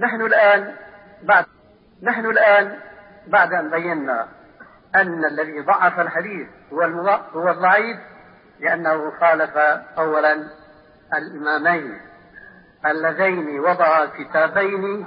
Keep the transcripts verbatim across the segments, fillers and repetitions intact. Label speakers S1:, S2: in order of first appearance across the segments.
S1: نحن الآن بعد نحن الآن بعد أن بينا أن الذي ضعف الحديث هو هو الضعيف، لأنه خالف أولا الإمامين اللذين وضعا كتابين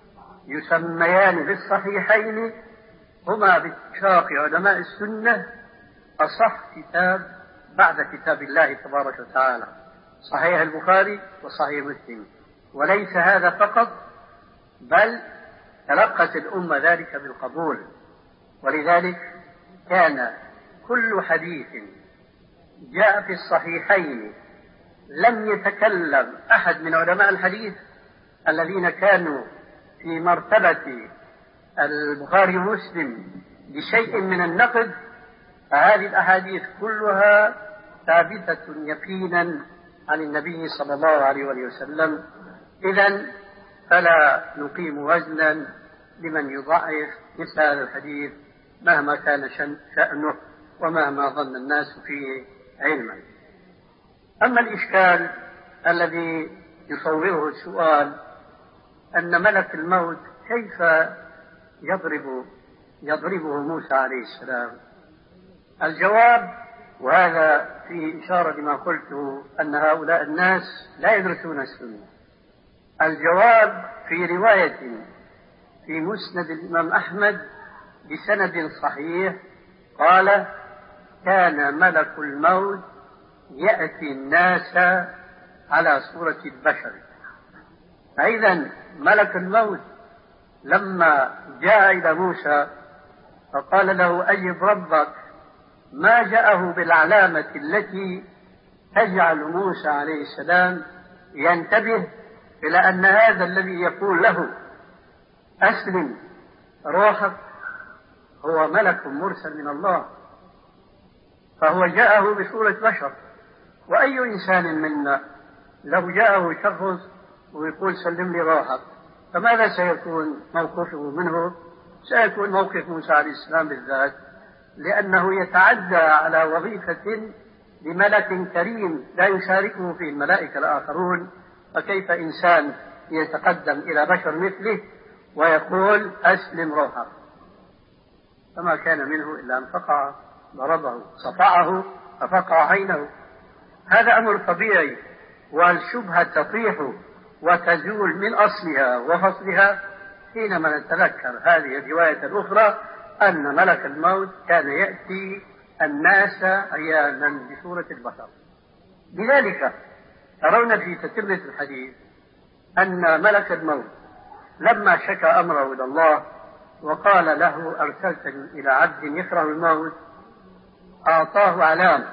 S1: يسميان بالصحيحين، هما باتفاق علماء السنة أصح كتاب بعد كتاب الله تبارك وتعالى، صحيح البخاري وصحيح مسلم. وليس هذا فقط، بل تلقت الأمة ذلك بالقبول، ولذلك كان كل حديث جاء في الصحيحين لم يتكلم أحد من علماء الحديث الذين كانوا في مرتبة البخاري ومسلم بشيء من النقد، فهذه الأحاديث كلها ثابتة يقينا عن النبي صلى الله عليه وسلم. إذن فلا نقيم وزنا لمن يضعف مثل هذا الحديث مهما كان شأنه ومهما ظن الناس فيه علما. أما الإشكال الذي يصوره السؤال أن ملك الموت كيف يضرب يضربه موسى عليه السلام، الجواب، وهذا في إشارة لما قلته أن هؤلاء الناس لا يدرسون السنة، الجواب في رواية في مسند الإمام أحمد بسند صحيح قال: كان ملك الموت يأتي الناس على صورة البشر. فإذا ملك الموت لما جاء إلى موسى فقال له: أجب ربك، ما جاءه بالعلامة التي تجعل موسى عليه السلام ينتبه إلى أن هذا الذي يقول له أسلم روحك هو ملك مرسل من الله، فهو جاءه بصورة بشر. وأي إنسان منا لو جاءه شخص ويقول سلم لي روحك، فماذا سيكون موقفه منه؟ سيكون موقف موسى عليه السلام بالذات، لأنه يتعدى على وظيفة لملك كريم لا يشاركه فيه الملائكة الآخرون، فكيف إنسان يتقدم إلى بشر مثله ويقول أسلم روحك؟ فما كان منه إلا أن فقع ضربه، صفعه ففقع عينه. هذا أمر طبيعي، والشبهة تطيح وتزول من أصلها وفصلها حينما نتذكر هذه الرواية الأخرى أن ملك الموت كان يأتي الناس عيانا بصورة البشر. لذلك ترون في تتمة الحديث أن ملك الموت لما شكى أمره إلى الله وقال له: أرسلتني إلى عبد يكره الموت، أعطاه علامة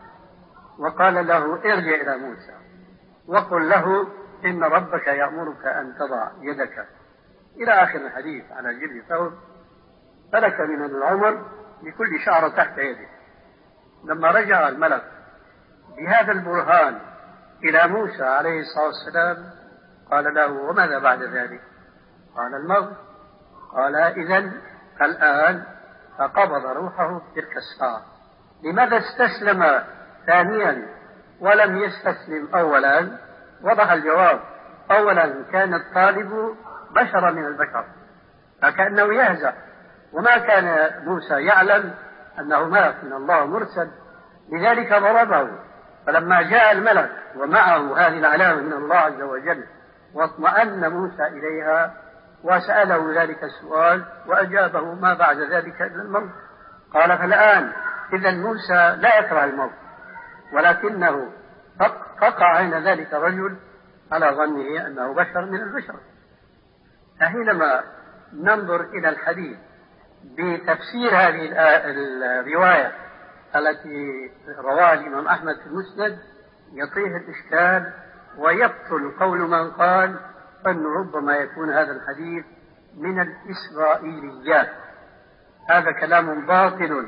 S1: وقال له: ارجع إلى موسى وقل له إن ربك يأمرك أن تضع يدك، إلى آخر الحديث على جلد ثوب فلك من العمر بكل شعر تحت يده. لما رجع الملك بهذا البرهان إلى موسى عليه الصلاة والسلام قال له: وماذا بعد ذلك؟ قال: الموت. قال: إذن الآن فقبض روحه في تلك الساعة. لماذا استسلم ثانيا ولم يستسلم أولا؟ وضح الجواب: أولا كان الطالب بشرا من البشر فكأنه يهزأ، وما كان موسى يعلم أنه ملك من الله مرسل، لذلك ضربه. فلما جاء الملك ومعه هذه العلامة من الله عز وجل واطمأن موسى إليها وسأله ذلك السؤال وأجابه ما بعد ذلك إلا الموت. قال: فالآن إذا موسى لا يكره الموت، ولكنه فقع عين ذلك الرجل على ظنه أنه بشر من البشر. فحينما ننظر إلى الحديث بتفسير هذه الرواية التي رواها الإمام أحمد في المسند يطيح الإشكال ويبطل قول من قال أن ربما يكون هذا الحديث من الإسرائيليات. هذا كلام باطل،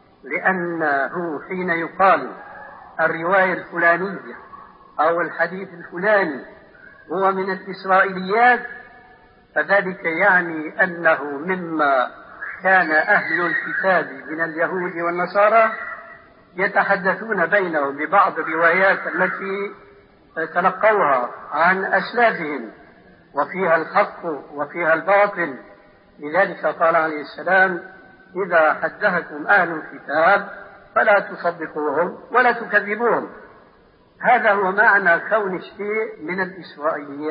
S1: لأنه حين يقال الرواية الفلانية أو الحديث الفلاني هو من الإسرائيليات فذلك يعني أنه مما كان أهل الكتاب من اليهود والنصارى يتحدثون بينهم ببعض الروايات التي تلقوها عن أسلافهم وفيها الحق وفيها الباطل. لذلك قال عليه السلام: إذا حدثكم أهل الكتاب فلا تصدقوهم ولا تكذبوهم. هذا هو معنى كون الشيء من الإسرائيليات.